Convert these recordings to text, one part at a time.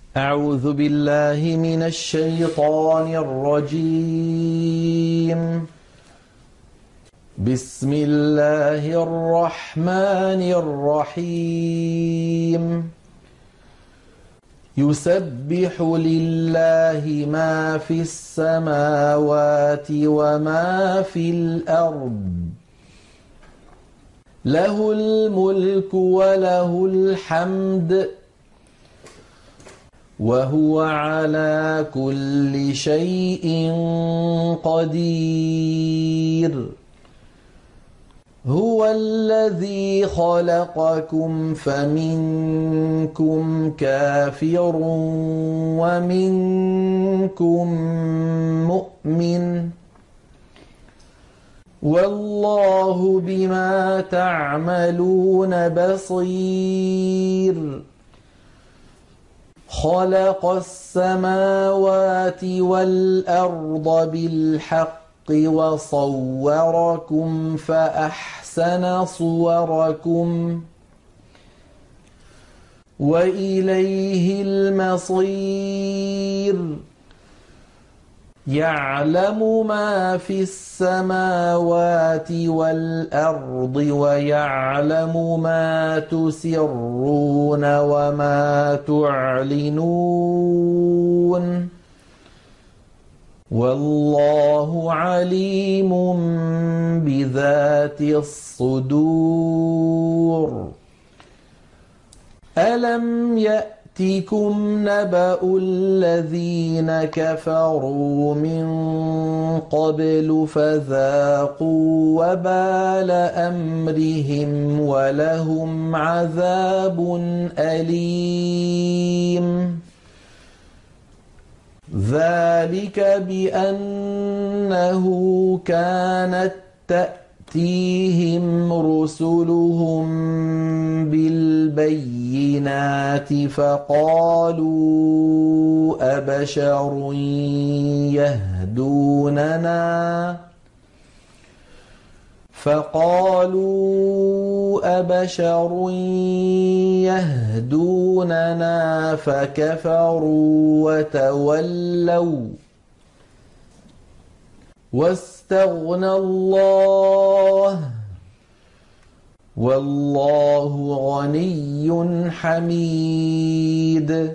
أعوذ بالله من الشيطان الرجيم. بسم الله الرحمن الرحيم. يسبح لله ما في السماوات وما في الأرض، له الملك وله الحمد، وهو على كل شيء قدير. هو الذي خلقكم فمنكم كافر ومنكم مؤمن، والله بما تعملون بصير. خلق السماوات والأرض بالحق وصوركم فأحسن صوركم، وإليه المصير. يعلم ما في السماوات والأرض ويعلم ما تسرون وما تعلنون، والله عليم بذات الصدور. ألم يأتكم نبأ الذين كفروا من قبل فذاقوا وبال أمرهم ولهم عذاب أليم. ذلك بأنه كانت تأتيهم رسلهم بالبينات فقالوا أبشر يهدوننا فكفروا وتولوا واستغنى الله، والله غني حميد.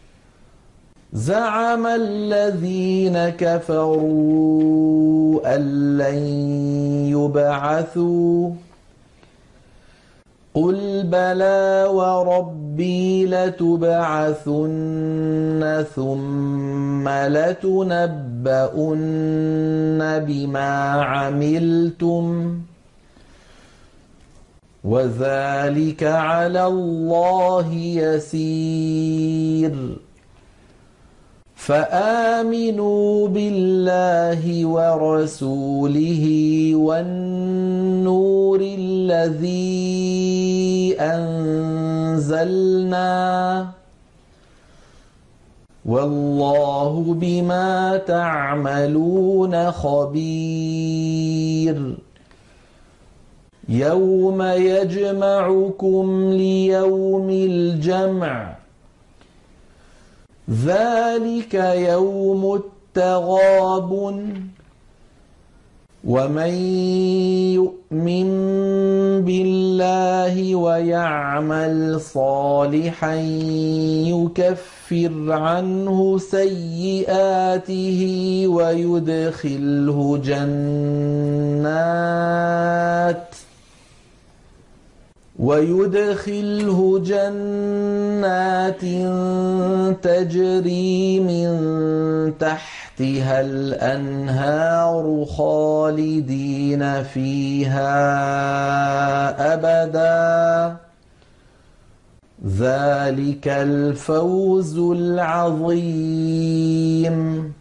زعم الذين كفروا أن لن يبعثوا، قل بلى وربي لتبعثن ثم لتنبؤن بما عملتم، وذلك على الله يسير. فآمنوا بالله ورسوله والنور الذي أنزلنا، والله بما تعملون خبير. يوم يجمعكم ليوم الجمع، ذلك يوم التغابن، ومن يؤمن بالله ويعمل صالحا يكفر عنه سيئاته ويدخله جنات تجري من تحتها الأنهار خالدين فيها أبدا، ذلك الفوز العظيم.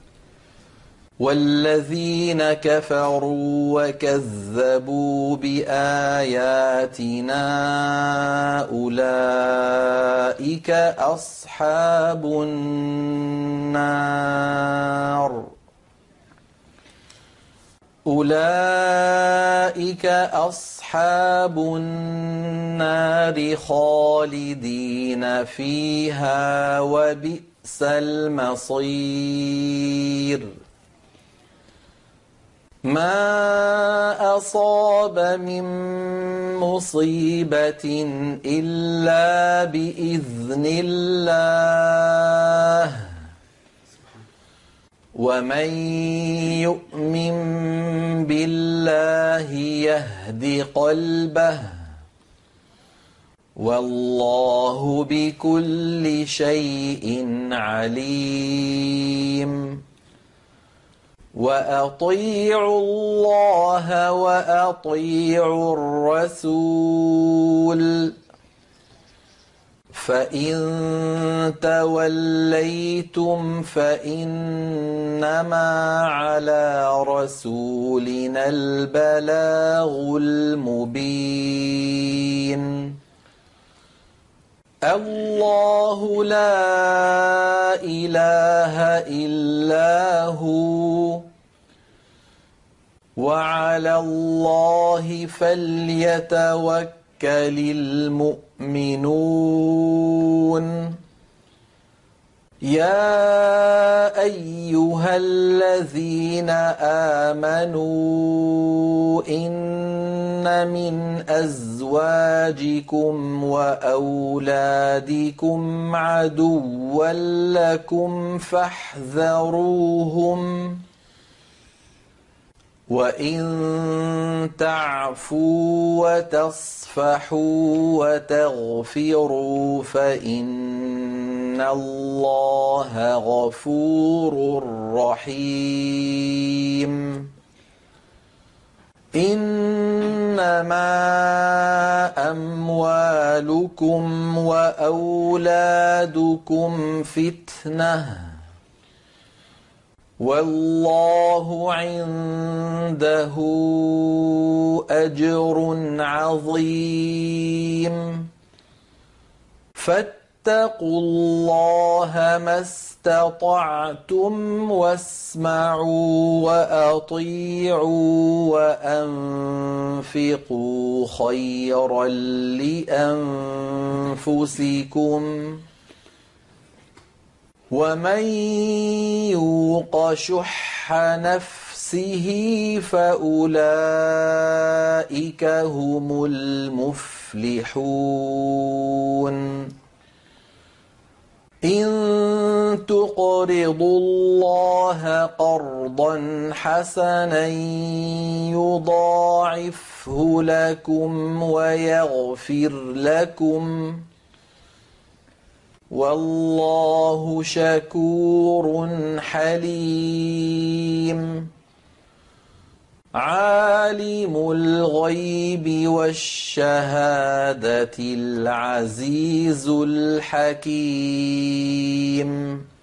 والذين كفروا وكذبوا بآياتنا أولئك أصحاب النار، أولئك أصحاب النار خالدين فيها وبئس المصير ما أصاب من مصيبة إلا بإذن الله ومن يؤمن بالله يهد قلبه والله بكل شيء عليم وأطيعوا الله وأطيعوا الرسول فإن توليتم فإنما على رسولنا البلاغ المبين الله لا إله إلا هو وعلى الله فليتوكل المؤمنون يا أيها الذين آمنوا إن من أزواجكم وأولادكم عدوا لكم فاحذروهم وإن تعفوا وتصفحوا وتغفروا فإن الله غفور رحيم إنما أموالكم وأولادكم فتنة والله عنده أجر عظيم فاتقوا الله ما استطعتم واسمعوا وأطيعوا وأنفقوا خيرا لأنفسكم ومن يوق شح نفسه فأولئك هم المفلحون إن تقرضوا الله قرضا حسنا يضاعفه لكم ويغفر لكم والله شكور حليم عالم الغيب والشهادة العزيز الحكيم